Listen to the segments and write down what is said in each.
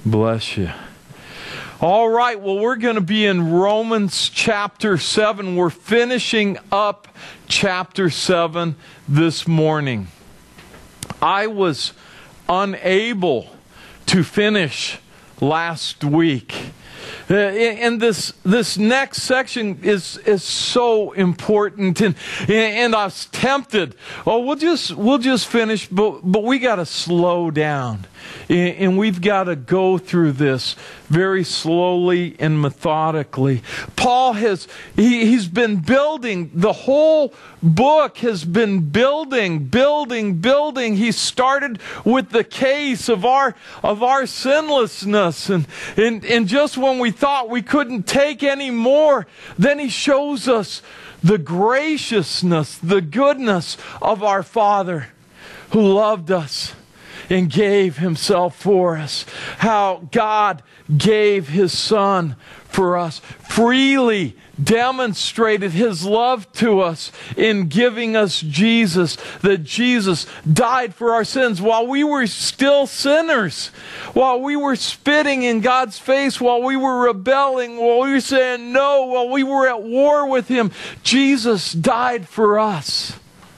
Bless you. All right, well, we're going to be in Romans chapter 7. We're finishing up chapter 7 this morning. I was unable to finish last week. And this next section is so important, and I was tempted. Oh, we'll just finish, but we got to slow down, and we've got to go through this very slowly and methodically. Paul he's been building. The whole book has been building. He started with the case of our sinlessness, and just when we thought we couldn't take any more, then he shows us the graciousness, the goodness of our Father who loved us and gave himself for us. How God gave his Son for us, freely demonstrated his love to us in giving us Jesus, that Jesus died for our sins while we were still sinners, while we were spitting in God's face, while we were rebelling, while we were saying no, while we were at war with him. Jesus died for us.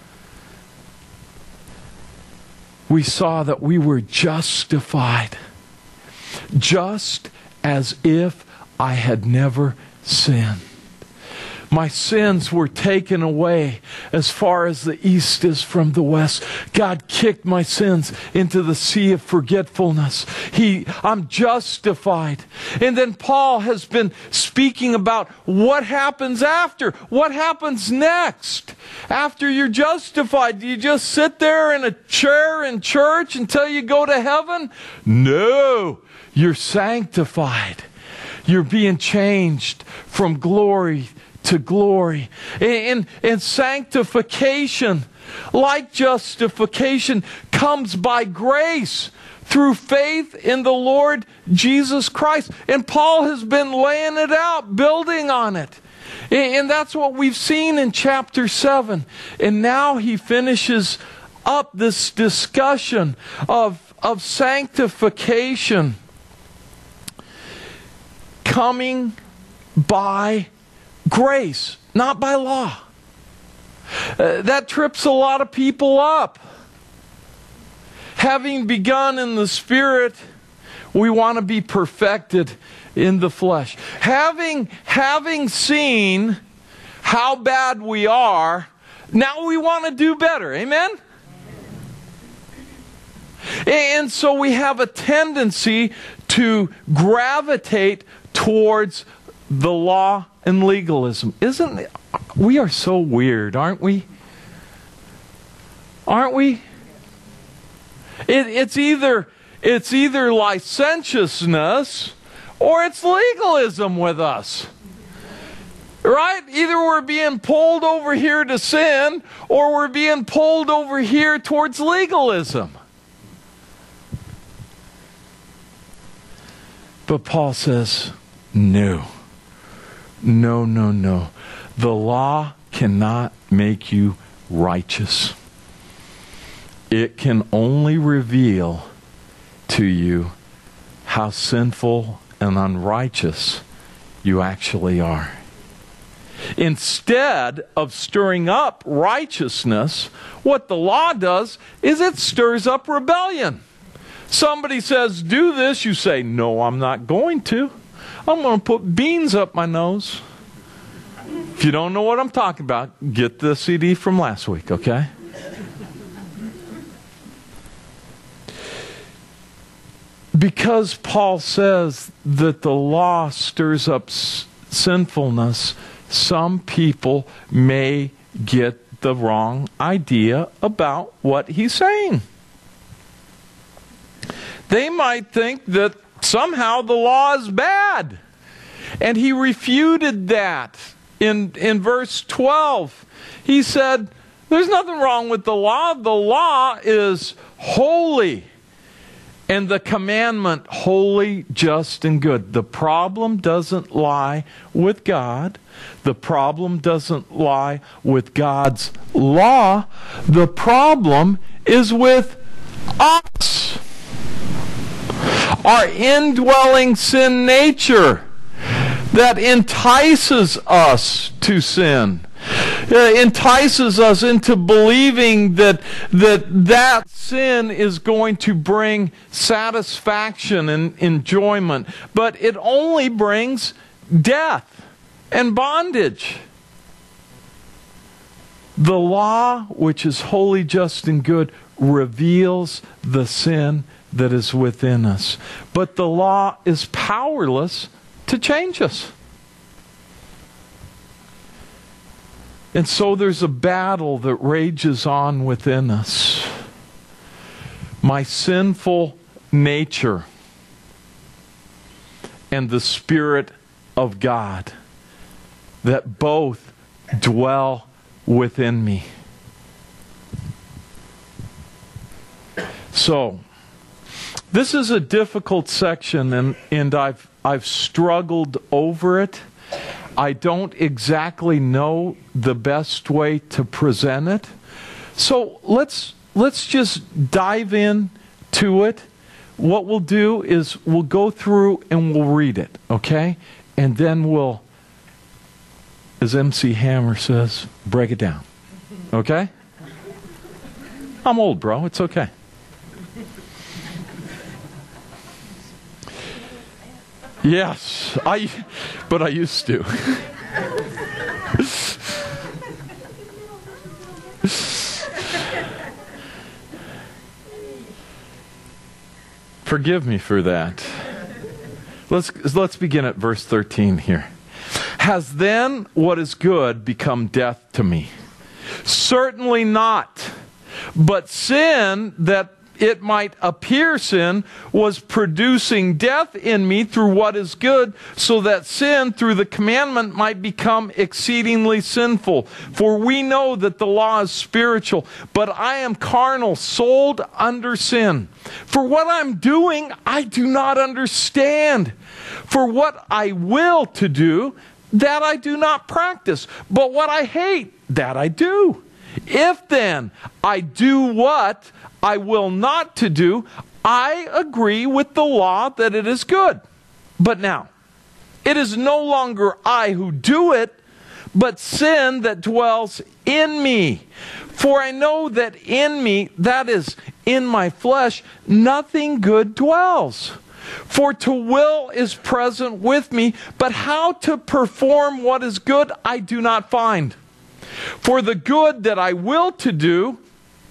We saw that we were justified, just as if I had never sinned. My sins were taken away as far as the east is from the west. God kicked my sins into the sea of forgetfulness. I'm justified. And then Paul has been speaking about what happens after. What happens next? After you're justified, do you just sit there in a chair in church until you go to heaven? No, you're sanctified. You're being changed from glory to glory. And sanctification, like justification, comes by grace through faith in the Lord Jesus Christ. And Paul has been laying it out, building on it. And that's what we've seen in chapter 7. And now he finishes up this discussion of sanctification coming by grace, not by law. That trips a lot of people up. Having begun in the Spirit, we want to be perfected in the flesh. Having seen how bad we are, now we want to do better. Amen? And so we have a tendency to gravitate towards the law and legalism. We are so weird, aren't we? Aren't we? It's either licentiousness or it's legalism with us. Right? Either we're being pulled over here to sin or we're being pulled over here towards legalism. But Paul says, no. No. The law cannot make you righteous. It can only reveal to you how sinful and unrighteous you actually are. Instead of stirring up righteousness, what the law does is it stirs up rebellion. Somebody says, do this, you say, no, I'm not going to. I'm going to put beans up my nose. If you don't know what I'm talking about, get the CD from last week, okay? Because Paul says that the law stirs up sinfulness, some people may get the wrong idea about what he's saying. They might think that somehow the law is bad. And he refuted that in verse 12. He said, there's nothing wrong with the law. The law is holy. And the commandment, holy, just, and good. The problem doesn't lie with God. The problem doesn't lie with God's law. The problem is with us. Our indwelling sin nature that entices us to sin. Entices us into believing that sin is going to bring satisfaction and enjoyment. But it only brings death and bondage. The law, which is holy, just, and good, reveals the sin that is within us. But the law is powerless to change us. And so there's a battle that rages on within us. My sinful nature and the Spirit of God that both dwell within me. So, this is a difficult section, and I've struggled over it. I don't exactly know the best way to present it. So let's just dive in to it. What we'll do is we'll go through and we'll read it, okay? And then we'll, as MC Hammer says, break it down. Okay? I'm old, bro. It's okay. Yes, but I used to. Forgive me for that. Let's begin at verse 13 here. Has then what is good become death to me? Certainly not. But sin, that it might appear sin, was producing death in me through what is good, so that sin through the commandment might become exceedingly sinful. For we know that the law is spiritual, but I am carnal, sold under sin. For what I'm doing, I do not understand. For what I will to do, that I do not practice. But what I hate, that I do. If then I do what I will not to do, I agree with the law that it is good. But now, it is no longer I who do it, but sin that dwells in me. For I know that in me, that is, in my flesh, nothing good dwells. For to will is present with me, but how to perform what is good I do not find. For the good that I will to do,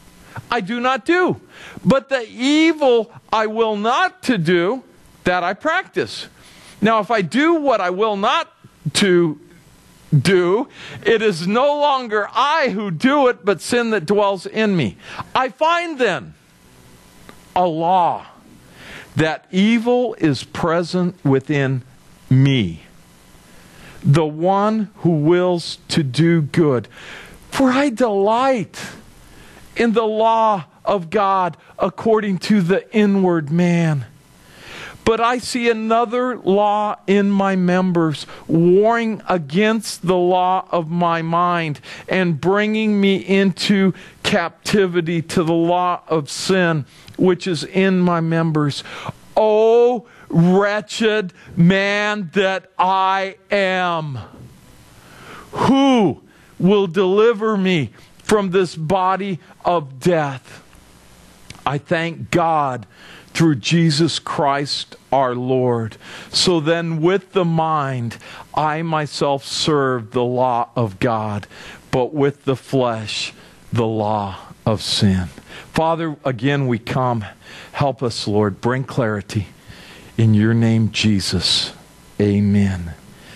I do not do. But the evil I will not to do, that I practice. Now if I do what I will not to do, it is no longer I who do it, but sin that dwells in me. I find then a law, that evil is present within me, the one who wills to do good. For I delight in the law of God according to the inward man. But I see another law in my members, warring against the law of my mind, and bringing me into captivity to the law of sin, which is in my members. O wretched man that I am, who will deliver me from this body of death? I thank God through Jesus Christ our Lord. So then with the mind, I myself serve the law of God, but with the flesh, the law of sin. Father, again we come. Help us, Lord. Bring clarity. In your name, Jesus. Amen.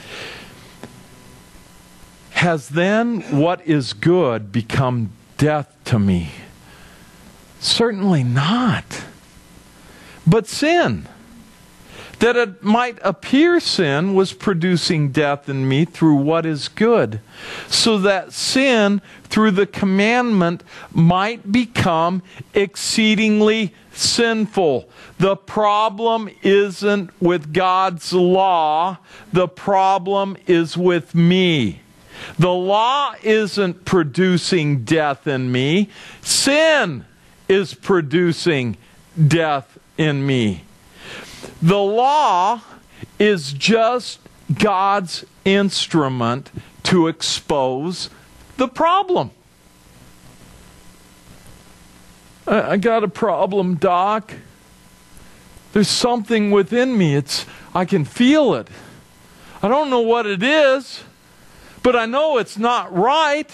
Has then what is good become death to me? Certainly not. But sin, that it might appear sin, was producing death in me through what is good, so that sin through the commandment might become exceedingly sinful. The problem isn't with God's law, the problem is with me. The law isn't producing death in me. Sin is producing death in me. The law is just God's instrument to expose the problem. I got a problem, Doc. There's something within me. I can feel it. I don't know what it is, but I know it's not right.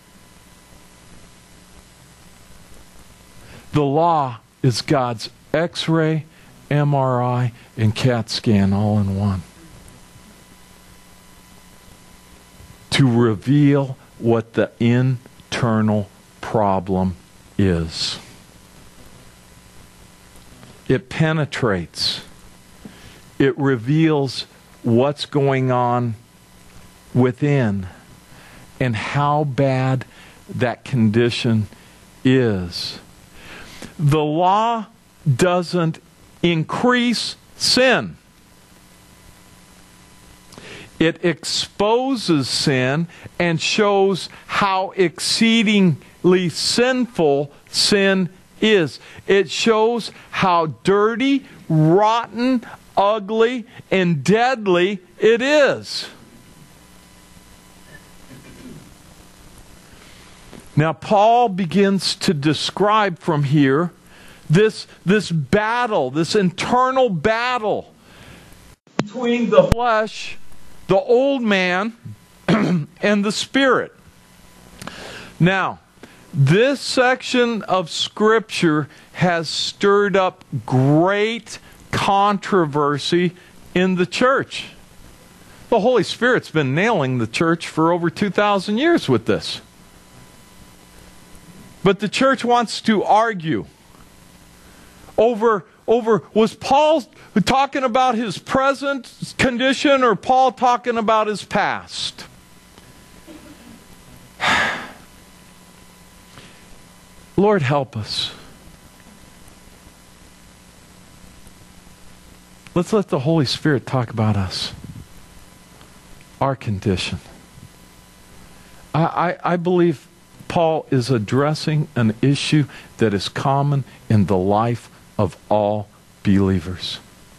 The law is God's X-ray, MRI, and CAT scan all in one, to reveal what the internal problem is. It penetrates. It reveals what's going on within and how bad that condition is. The law doesn't increase sin. It exposes sin and shows how exceedingly sinful sin is. It shows how dirty, rotten, ugly, and deadly it is. Now, Paul begins to describe from here this battle, this internal battle between the flesh, the old man, and the Spirit. Now, this section of Scripture has stirred up great controversy in the church. The Holy Spirit's been nailing the church for over 2,000 years with this. But the church wants to argue over was Paul talking about his present condition or Paul talking about his past? Lord, help us. Let's let the Holy Spirit talk about us, our condition. I believe Paul is addressing an issue that is common in the life of all believers.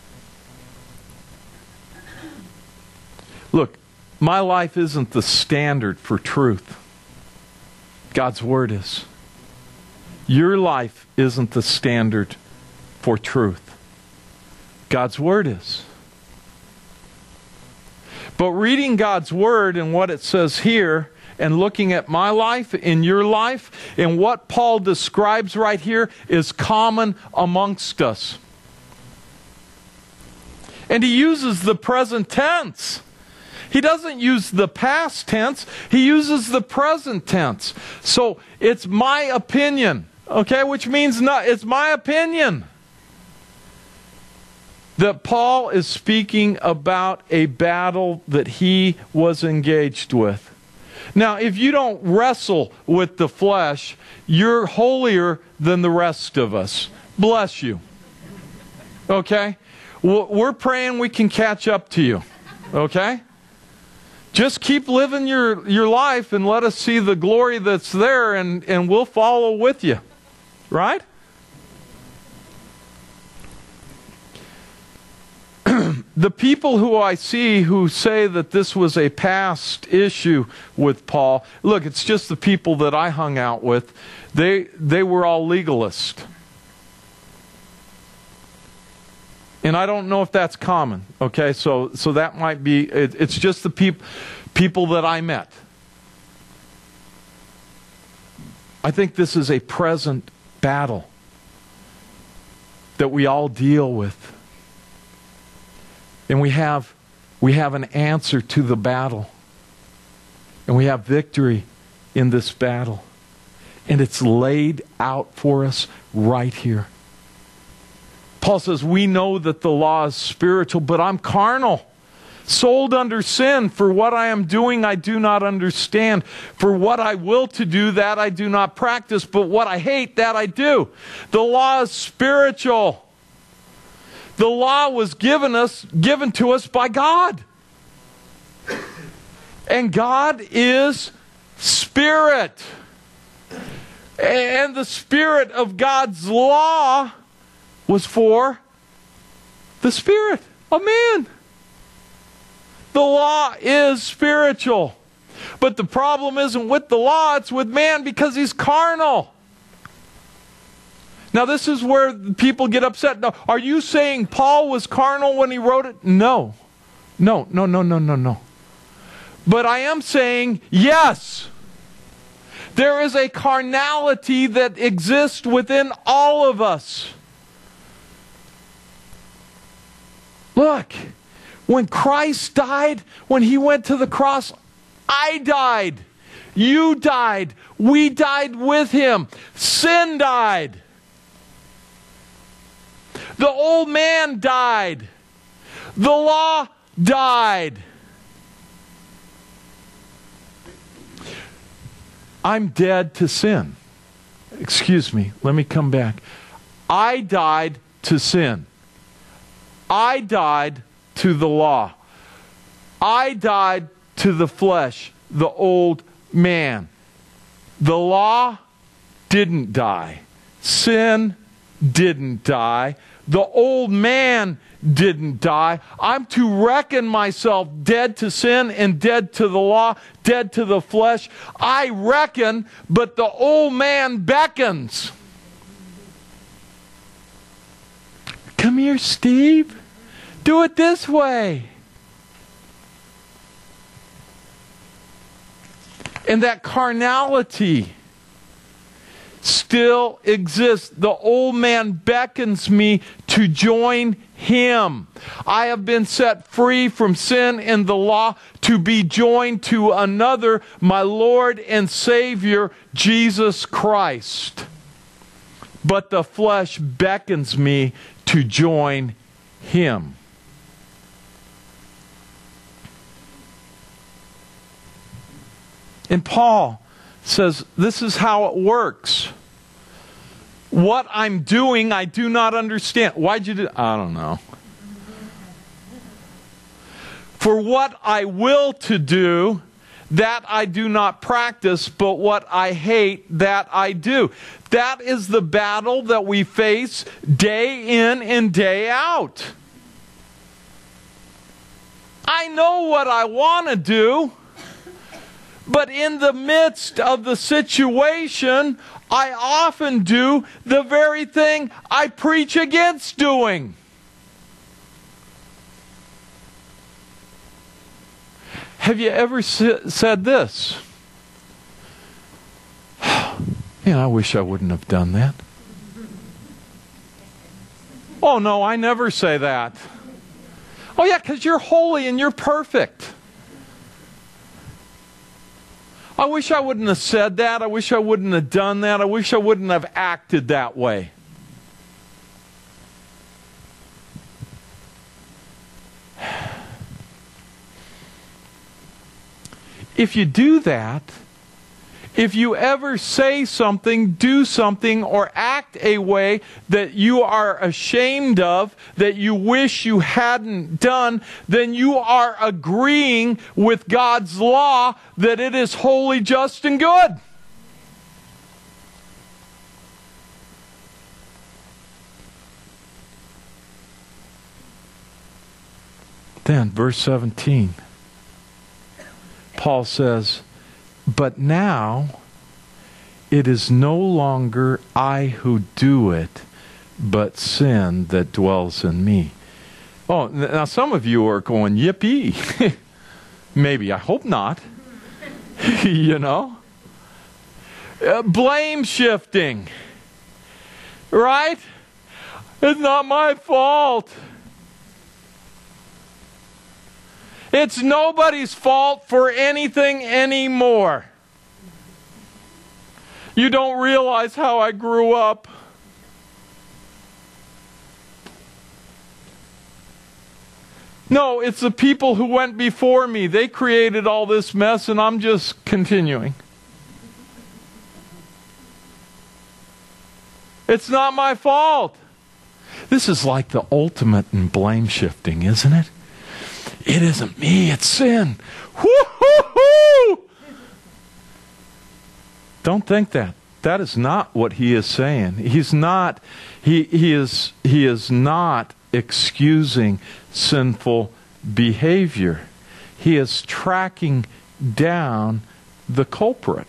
Look, my life isn't the standard for truth. God's Word is. Your life isn't the standard for truth. God's Word is. But reading God's Word and what it says here, and looking at my life and your life, and what Paul describes right here is common amongst us. And he uses the present tense. He doesn't use the past tense. He uses the present tense. So it's my opinion, okay? Which means it's my opinion that Paul is speaking about a battle that he was engaged with. Now, if you don't wrestle with the flesh, you're holier than the rest of us. Bless you. Okay? We're praying we can catch up to you. Okay? Just keep living your life and let us see the glory that's there, and we'll follow with you. Right? The people who I see who say that this was a past issue with Paul, look, it's just the people that I hung out with. They were all legalists. And I don't know if that's common, okay? So that might be, it's just the people that I met. I think this is a present battle that we all deal with. And we have an answer to the battle. And we have victory in this battle. And it's laid out for us right here. Paul says, we know that the law is spiritual, but I'm carnal, sold under sin. For what I am doing, I do not understand. For what I will to do, that I do not practice. But what I hate, that I do. The law is spiritual. The law was given to us by God. And God is Spirit. And the spirit of God's law was for The spirit of man. The law is spiritual. But the problem isn't with the law, it's with man because he's carnal. Now this is where people get upset. Now, are you saying Paul was carnal when he wrote it? No. No. But I am saying yes. There is a carnality that exists within all of us. Look, when Christ died, when He went to the cross, I died. You died. We died with Him. Sin died. The old man died. The law died. I'm dead to sin. Excuse me, let me come back. I died to sin. I died to the law. I died to the flesh, the old man. The law didn't die. Sin didn't die. The old man didn't die. I'm to reckon myself dead to sin and dead to the law, dead to the flesh. I reckon, but the old man beckons. Come here, Steve. Do it this way. And that carnality still exists. The old man beckons me to join him. I have been set free from sin and the law to be joined to another, my Lord and Savior, Jesus Christ. But the flesh beckons me to join him. And Paul says, this is how it works. What I'm doing, I do not understand. Why'd you do? I don't know. For what I will to do, that I do not practice, but what I hate, that I do. That is the battle that we face day in and day out. I know what I want to do, but in the midst of the situation, I often do the very thing I preach against doing. Have you ever said this? Man, I wish I wouldn't have done that. Oh no, I never say that. Oh yeah, because you're holy and you're perfect. I wish I wouldn't have said that. I wish I wouldn't have done that. I wish I wouldn't have acted that way. If you do that, if you ever say something, do something, or act a way that you are ashamed of, that you wish you hadn't done, then you are agreeing with God's law that it is holy, just, and good. Then, verse 17, Paul says, but now it is no longer I who do it, but sin that dwells in me. Oh, now some of you are going, yippee. Maybe, I hope not. You know? Blame shifting. Right? It's not my fault. It's nobody's fault for anything anymore. You don't realize how I grew up. No, it's the people who went before me. They created all this mess and I'm just continuing. It's not my fault. This is like the ultimate in blame shifting, isn't it? It isn't me, it's sin. Woo-hoo-hoo! Don't think that. That is not what he is saying. He's not, he is not excusing sinful behavior. He is tracking down the culprit.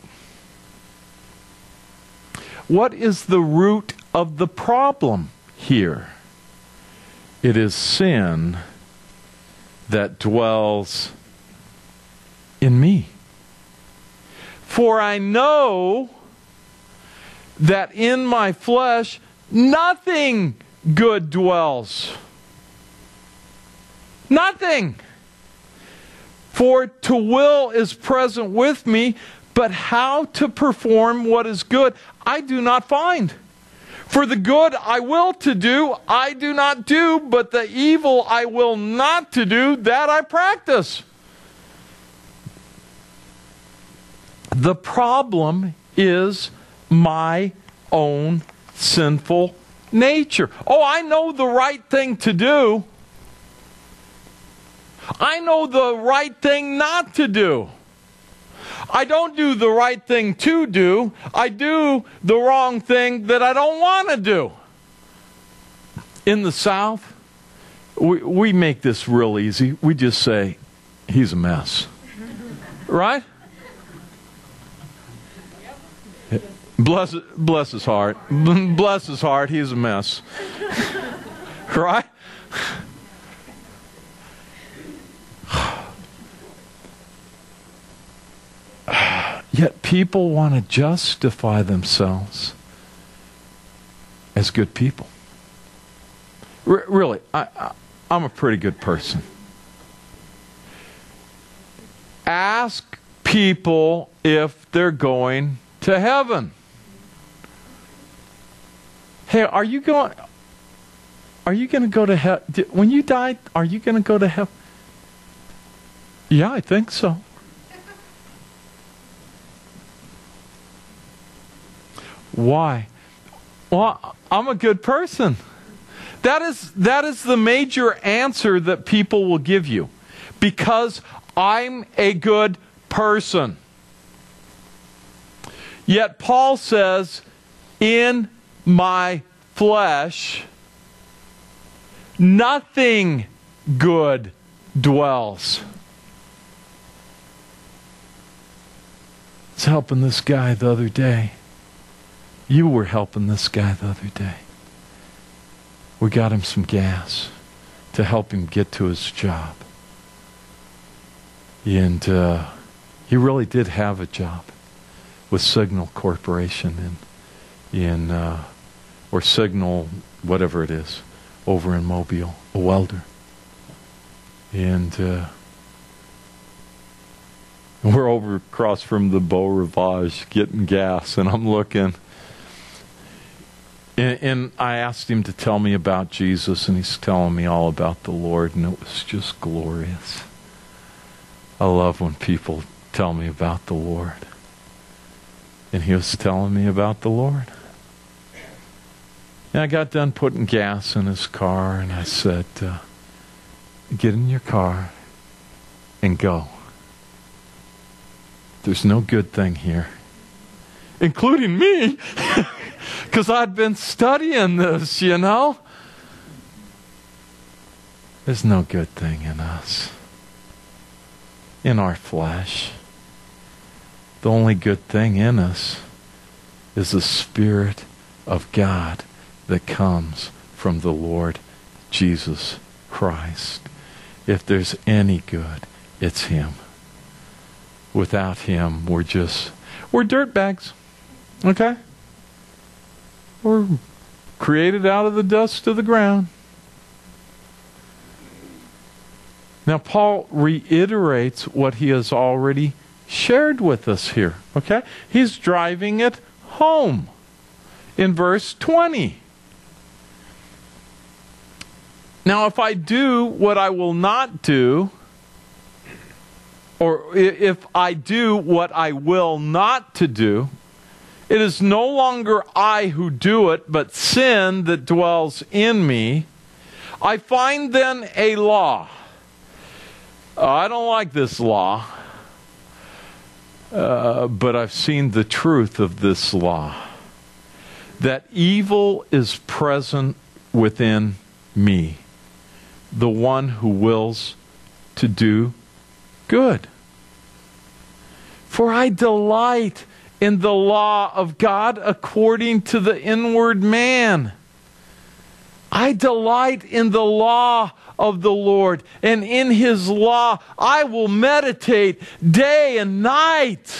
What is the root of the problem here? It is sin that dwells in me. For I know that in my flesh nothing good dwells. Nothing. For to will is present with me, but how to perform what is good I do not find. For the good I will to do, I do not do, but the evil I will not to do, that I practice. The problem is my own sinful nature. Oh, I know the right thing to do. I know the right thing not to do. I don't do the right thing to do. I do the wrong thing that I don't want to do. In the South, we make this real easy. We just say, he's a mess. Right? Bless his heart. Bless his heart, he's a mess. Right? Yet people want to justify themselves as good people. Really, I'm a pretty good person. Ask people if they're going to heaven. Hey, are you going to go to heaven? When you die, are you going to go to heaven? Yeah, I think so. Why? Well, I'm a good person. That is the major answer that people will give you. Because I'm a good person. Yet Paul says, in my flesh, nothing good dwells. I was helping this guy the other day. You were helping this guy the other day. We got him some gas to help him get to his job. And he really did have a job with Signal Corporation or Signal, whatever it is, over in Mobile, a welder. And we're over across from the Beau Rivage getting gas, and I'm looking. And I asked him to tell me about Jesus, and he's telling me all about the Lord, and it was just glorious. I love when people tell me about the Lord. And he was telling me about the Lord. And I got done putting gas in his car, and I said, get in your car and go. There's no good thing here. Including me. Because I'd been studying this, you know. There's no good thing in us. In our flesh. The only good thing in us is the Spirit of God that comes from the Lord Jesus Christ. If there's any good, it's Him. Without Him, we're dirtbags. Okay? We're created out of the dust of the ground. Now, Paul reiterates what he has already shared with us here. Okay? He's driving it home in verse 20. Now, if I do what I will not do, or if I do what I will not to do, it is no longer I who do it, but sin that dwells in me. I find then a law. I don't like this law, but I've seen the truth of this law. That evil is present within me. the one who wills to do good. For I delight in the law of God according to the inward man. I delight in the law of the Lord, and in His law I will meditate day and night.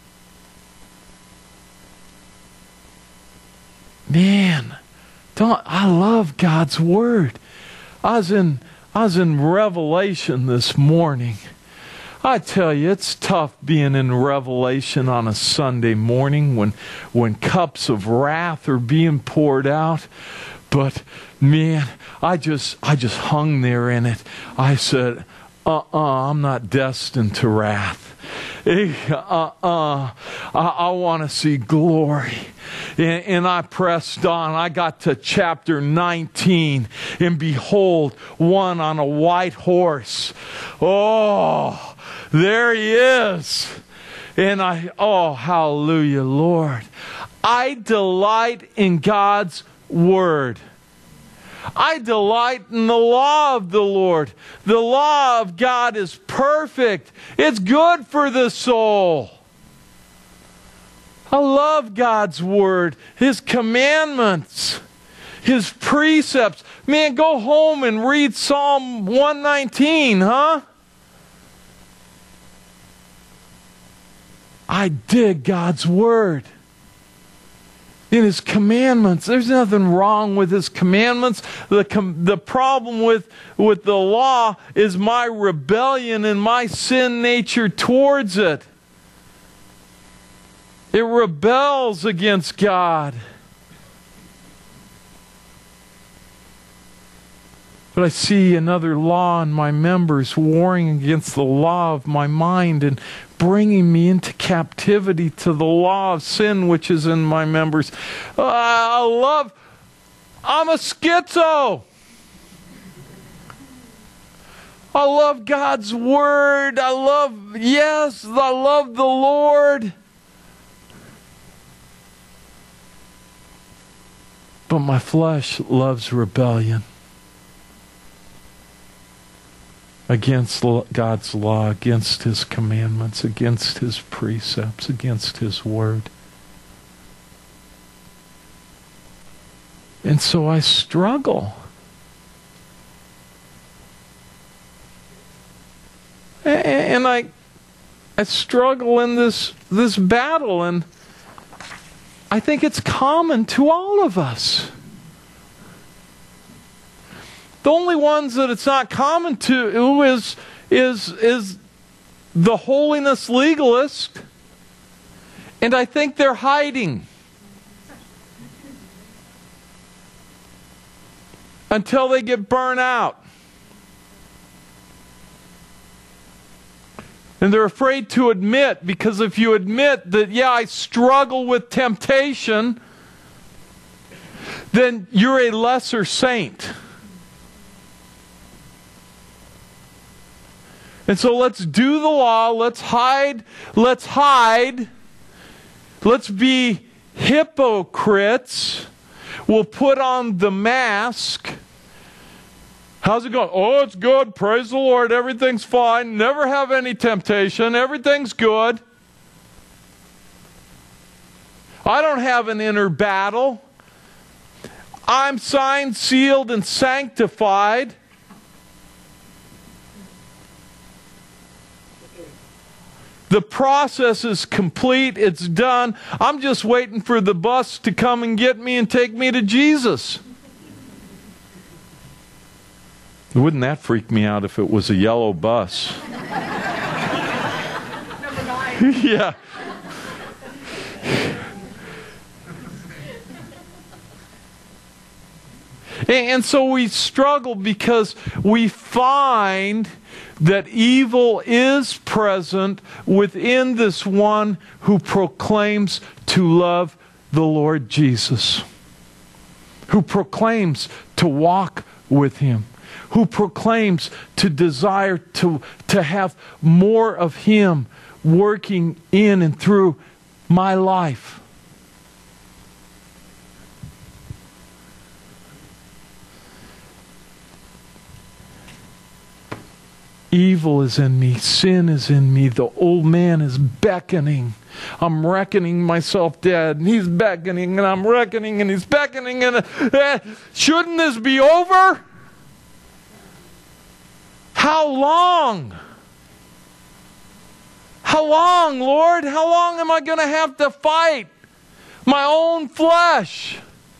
Man, I love God's Word. I was in Revelation this morning. I tell you, it's tough being in Revelation on a Sunday morning when cups of wrath are being poured out. But man, I just hung there in it. I said, I'm not destined to wrath. I want to see glory. And I pressed on. I got to chapter 19. And behold, one on a white horse. Oh, there he is. And hallelujah, Lord. I delight in God's Word. I delight in the law of the Lord. The law of God is perfect. It's good for the soul. I love God's Word, His commandments, His precepts. Man, go home and read Psalm 119, huh? I dig God's Word. In His commandments. There's nothing wrong with His commandments. The problem with the law is my rebellion and my sin nature towards it. It rebels against God. But I see another law in my members warring against the law of my mind and bringing me into captivity to the law of sin which is in my members. I'm a schizo. I love God's Word. I love the Lord. But my flesh loves rebellion against God's law, against His commandments, against His precepts, against His Word. And so I struggle. And I struggle in this battle, and I think it's common to all of us. The only ones that it's not common to is the holiness legalist, and I think they're hiding until they get burnt out. And they're afraid to admit, because if you admit that, I struggle with temptation, then you're a lesser saint. And so let's do the law, let's hide, let's be hypocrites, we'll put on the mask. How's it going? Oh, it's good, praise the Lord, everything's fine, never have any temptation, everything's good. I don't have an inner battle. I'm signed, sealed, and sanctified. The process is complete. It's done. I'm just waiting for the bus to come and get me and take me to Jesus. Wouldn't that freak me out if it was a yellow bus? Number 9. Yeah. And so we struggle because we find that evil is present within this one who proclaims to love the Lord Jesus, who proclaims to walk with Him, who proclaims to desire to have more of Him working in and through my life. Evil is in me. Sin is in me. The old man is beckoning. I'm reckoning myself dead. And he's beckoning, and I'm reckoning, and he's beckoning. And shouldn't this be over? How long? How long, Lord? How long am I going to have to fight my own flesh?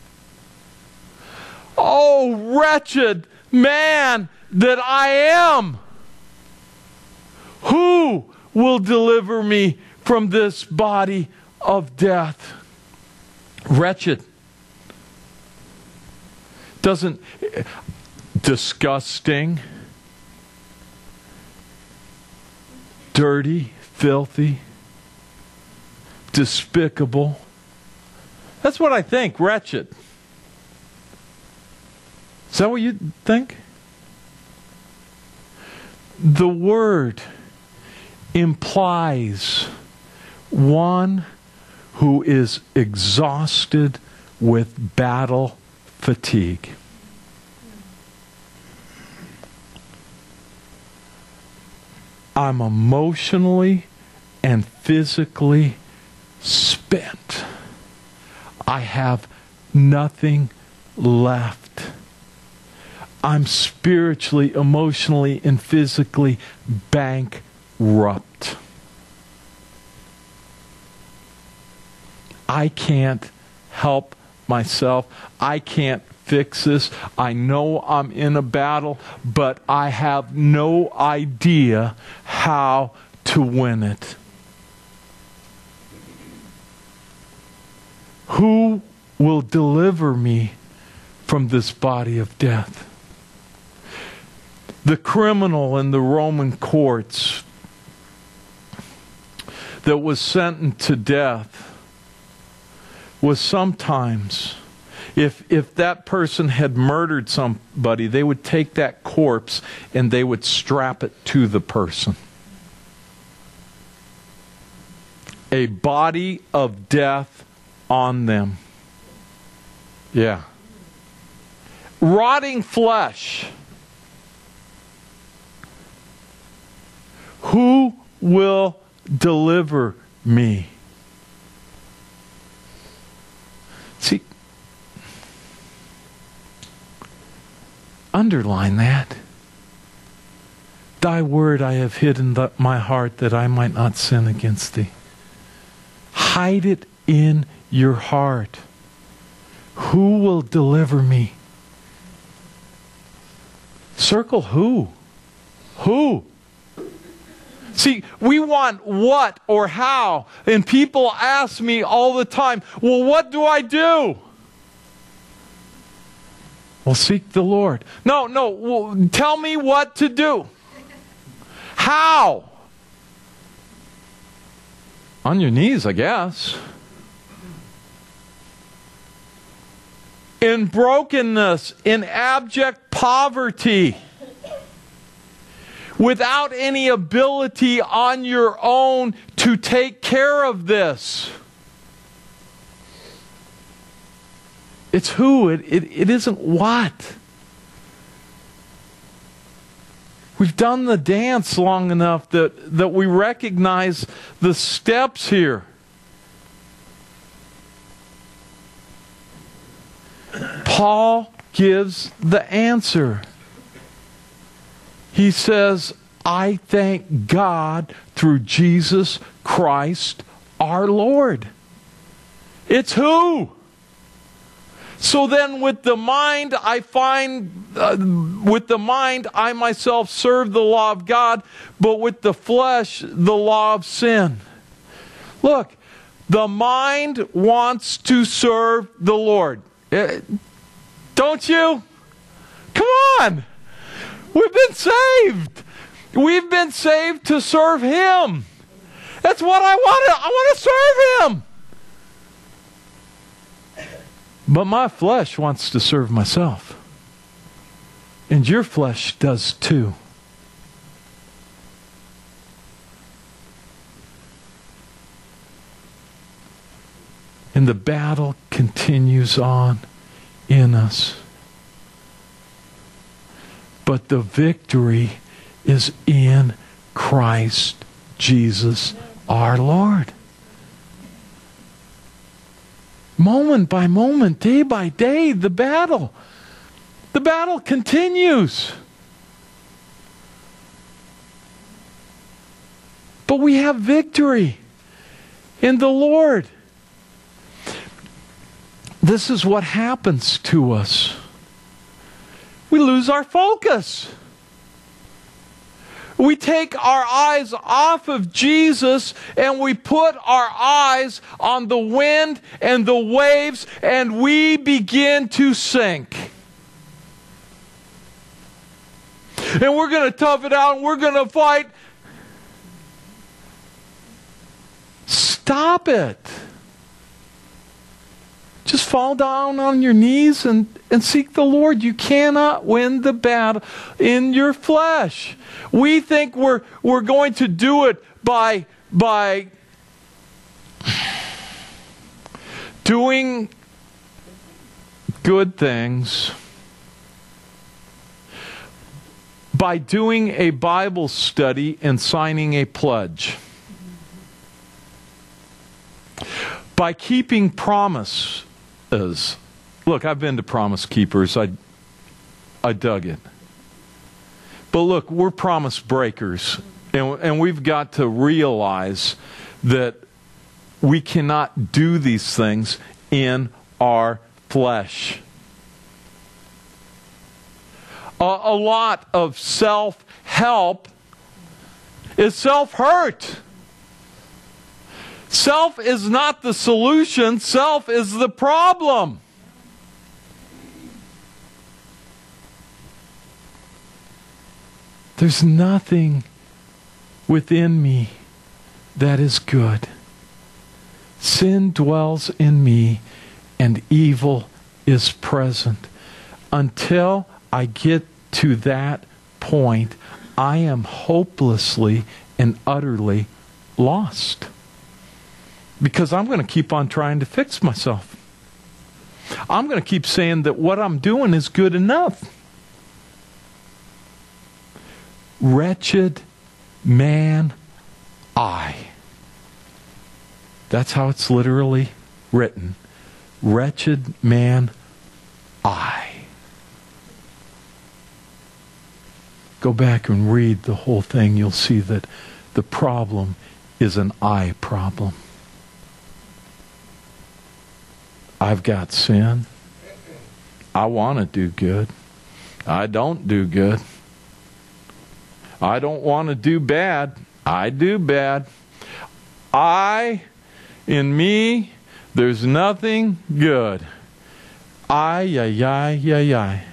Oh, wretched man that I am. Who will deliver me from this body of death? Wretched. Doesn't disgusting, dirty, filthy, despicable. That's what I think, wretched. Is that what you think? The word implies one who is exhausted with battle fatigue. I'm emotionally and physically spent. I have nothing left. I'm spiritually, emotionally, and physically bankrupt. I can't help myself. I can't fix this. I know I'm in a battle, but I have no idea how to win it. Who will deliver me from this body of death? The criminal in the Roman courts that was sentenced to death was sometimes, if that person had murdered somebody, they would take that corpse and they would strap it to the person. A body of death on them. Yeah. Rotting flesh. Who will deliver me? See, underline that. Thy word I have hid in my heart that I might not sin against thee. Hide it in your heart. Who will deliver me? Circle who? Who? See, we want what or how. And people ask me all the time, well, what do I do? Well, seek the Lord. No, well, tell me what to do. How? On your knees, I guess. In brokenness, in abject poverty. Without any ability on your own to take care of this. It's who, it isn't what. We've done the dance long enough that we recognize the steps here. Paul gives the answer. He says, I thank God through Jesus Christ our Lord. It's who? So then with the mind I myself serve the law of God, but with the flesh, the law of sin. Look, the mind wants to serve the Lord. Don't you? Come on! We've been saved. We've been saved to serve Him. That's what I want. I want to serve Him. But my flesh wants to serve myself. And your flesh does too. And the battle continues on in us. But the victory is in Christ Jesus our Lord. Moment by moment, day by day, the battle continues. But we have victory in the Lord. This is what happens to us. We lose our focus. We take our eyes off of Jesus and we put our eyes on the wind and the waves, and we begin to sink. And we're going to tough it out and we're going to fight. Stop it. Just fall down on your knees and seek the Lord. You cannot win the battle in your flesh. We think we're going to do it by doing good things, by doing a Bible study and signing a pledge, by keeping promises. Look, I've been to Promise Keepers. I dug it. But look, we're promise breakers. And we've got to realize that we cannot do these things in our flesh. A lot of self-help is self-hurt. Self is not the solution. Self is the problem. There's nothing within me that is good. Sin dwells in me and evil is present. Until I get to that point, I am hopelessly and utterly lost. Because I'm going to keep on trying to fix myself. I'm going to keep saying that what I'm doing is good enough. Wretched man I. That's how it's literally written. Wretched man I. Go back and read the whole thing. You'll see that the problem is an I problem. I've got sin. I want to do good. I don't do good. I don't want to do bad. I do bad. In me, there's nothing good. I.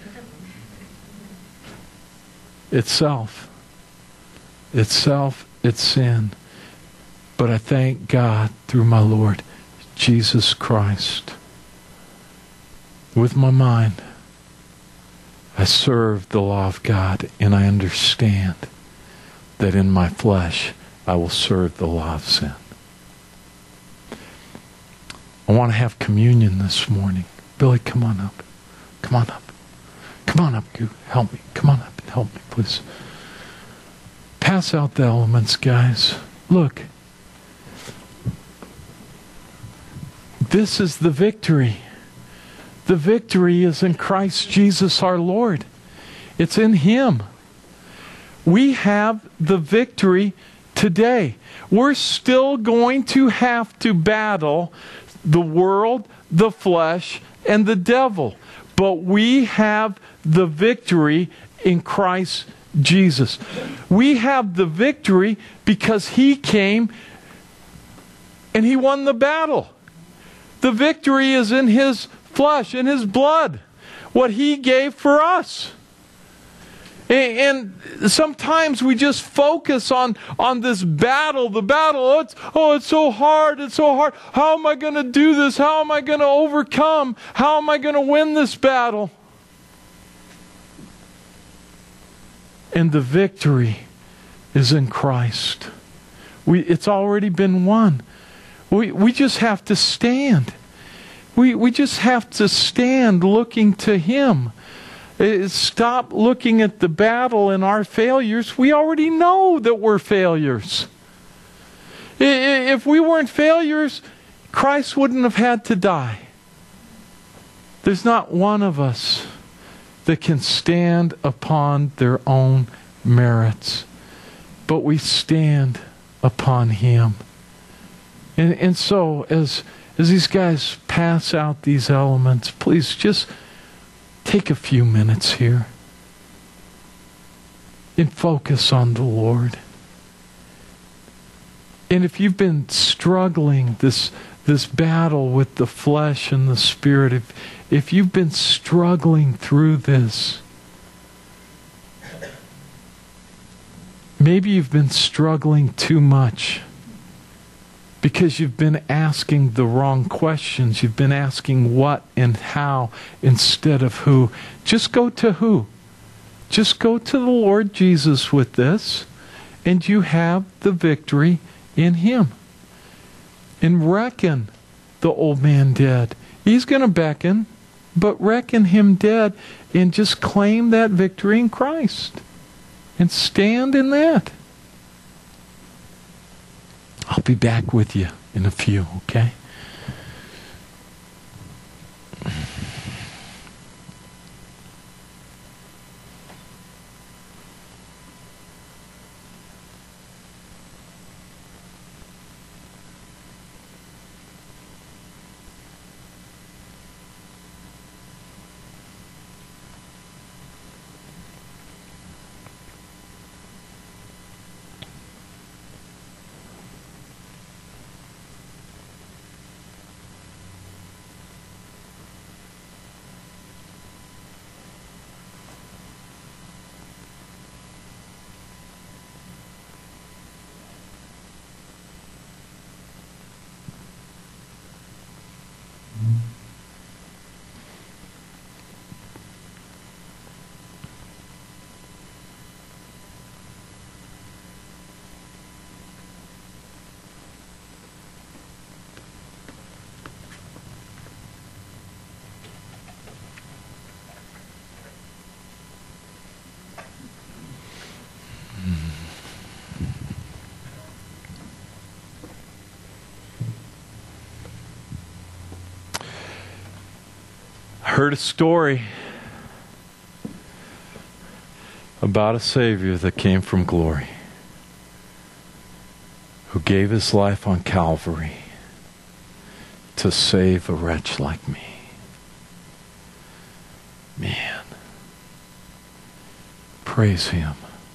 It's self. It's self. It's sin. But I thank God through my Lord Jesus Christ. With my mind, I serve the law of God, and I understand that in my flesh, I will serve the law of sin. I want to have communion this morning. Billy, come on up. Come on up. Come on up, help me. Come on up and help me, please. Pass out the elements, guys. Look. This is the victory. The victory is in Christ Jesus our Lord. It's in Him. We have the victory today. We're still going to have to battle the world, the flesh, and the devil. But we have the victory in Christ Jesus. We have the victory because He came and He won the battle. The victory is in His flesh, in His blood, what He gave for us. And sometimes we just focus on this battle, the battle. It's so hard, it's so hard. How am I going to do this? How am I going to overcome? How am I going to win this battle? And the victory is in Christ. It's already been won. We just have to stand. We just have to stand looking to Him. Stop looking at the battle and our failures. We already know that we're failures. If we weren't failures, Christ wouldn't have had to die. There's not one of us that can stand upon their own merits, but we stand upon Him. And so, as these guys pass out these elements, please just take a few minutes here and focus on the Lord. And if you've been struggling this battle with the flesh and the spirit, if you've been struggling through this, maybe you've been struggling too much because you've been asking the wrong questions. You've been asking what and how instead of who. Just go to who. Just go to the Lord Jesus with this, and you have the victory in Him. And reckon the old man dead. He's going to beckon, but reckon him dead and just claim that victory in Christ. And stand in that. I'll be back with you in a few, okay? Heard a story about a Savior that came from glory, who gave His life on Calvary to save a wretch like me. Man, praise Him.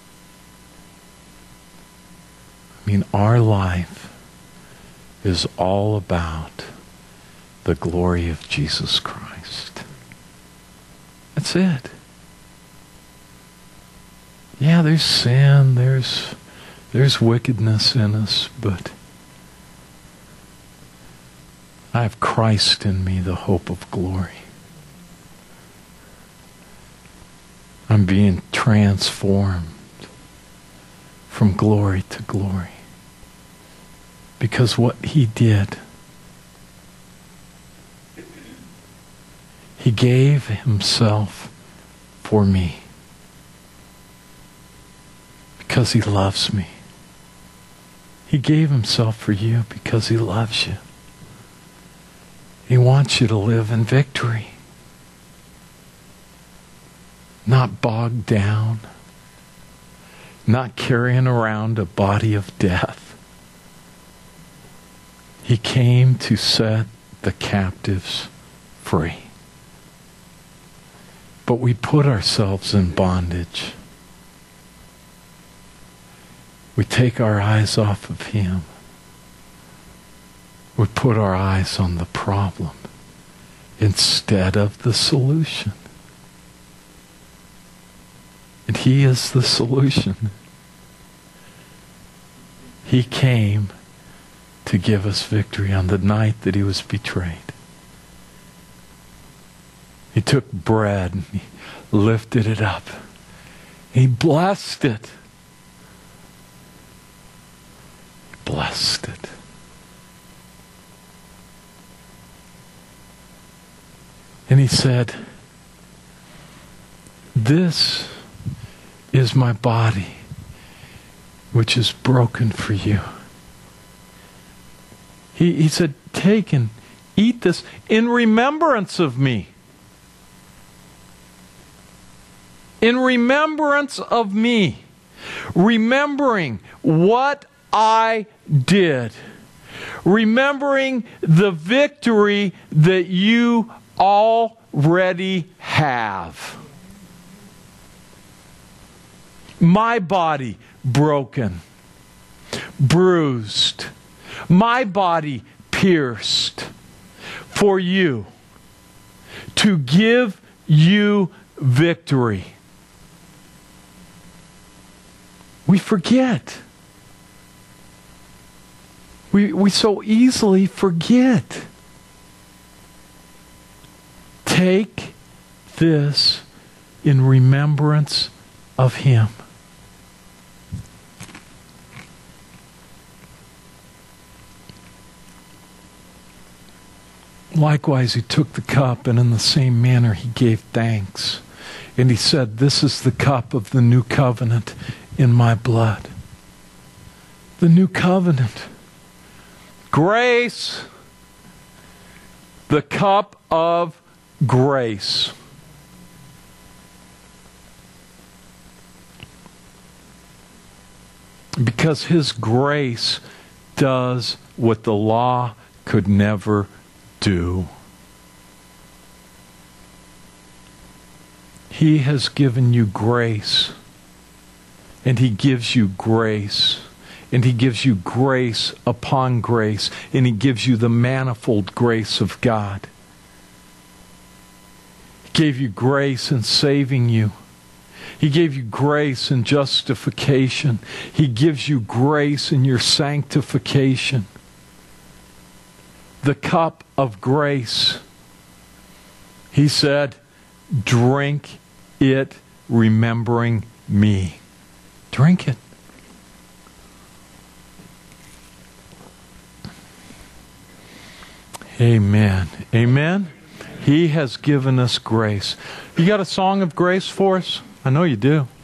I mean, our life is all about the glory of Jesus Christ. That's it. Yeah, there's sin, there's wickedness in us, but I have Christ in me, the hope of glory. I'm being transformed from glory to glory because what He did, He gave Himself for me because He loves me. He gave Himself for you because He loves you. He wants you to live in victory, not bogged down, not carrying around a body of death. He came to set the captives free. But we put ourselves in bondage. We take our eyes off of Him. We put our eyes on the problem instead of the solution. And He is the solution. He came to give us victory on the night that He was betrayed. He took bread and He lifted it up. He blessed it. Blessed it. And He said, This is my body, which is broken for you. He said, take and eat this in remembrance of me. In remembrance of me. Remembering what I did. Remembering the victory that you already have. My body broken, bruised, my body pierced for you, to give you victory. We forget. We so easily forget. Take this in remembrance of Him. Likewise, He took the cup, and in the same manner He gave thanks. And He said, this is the cup of the new covenant in my blood. The new covenant. Grace. The cup of grace. Because His grace does what the law could never do. He has given you grace. And He gives you grace. And He gives you grace upon grace. And He gives you the manifold grace of God. He gave you grace in saving you. He gave you grace in justification. He gives you grace in your sanctification. The cup of grace. He said, drink it remembering me. Drink it. Amen. Amen. He has given us grace. You got a song of grace for us? I know you do.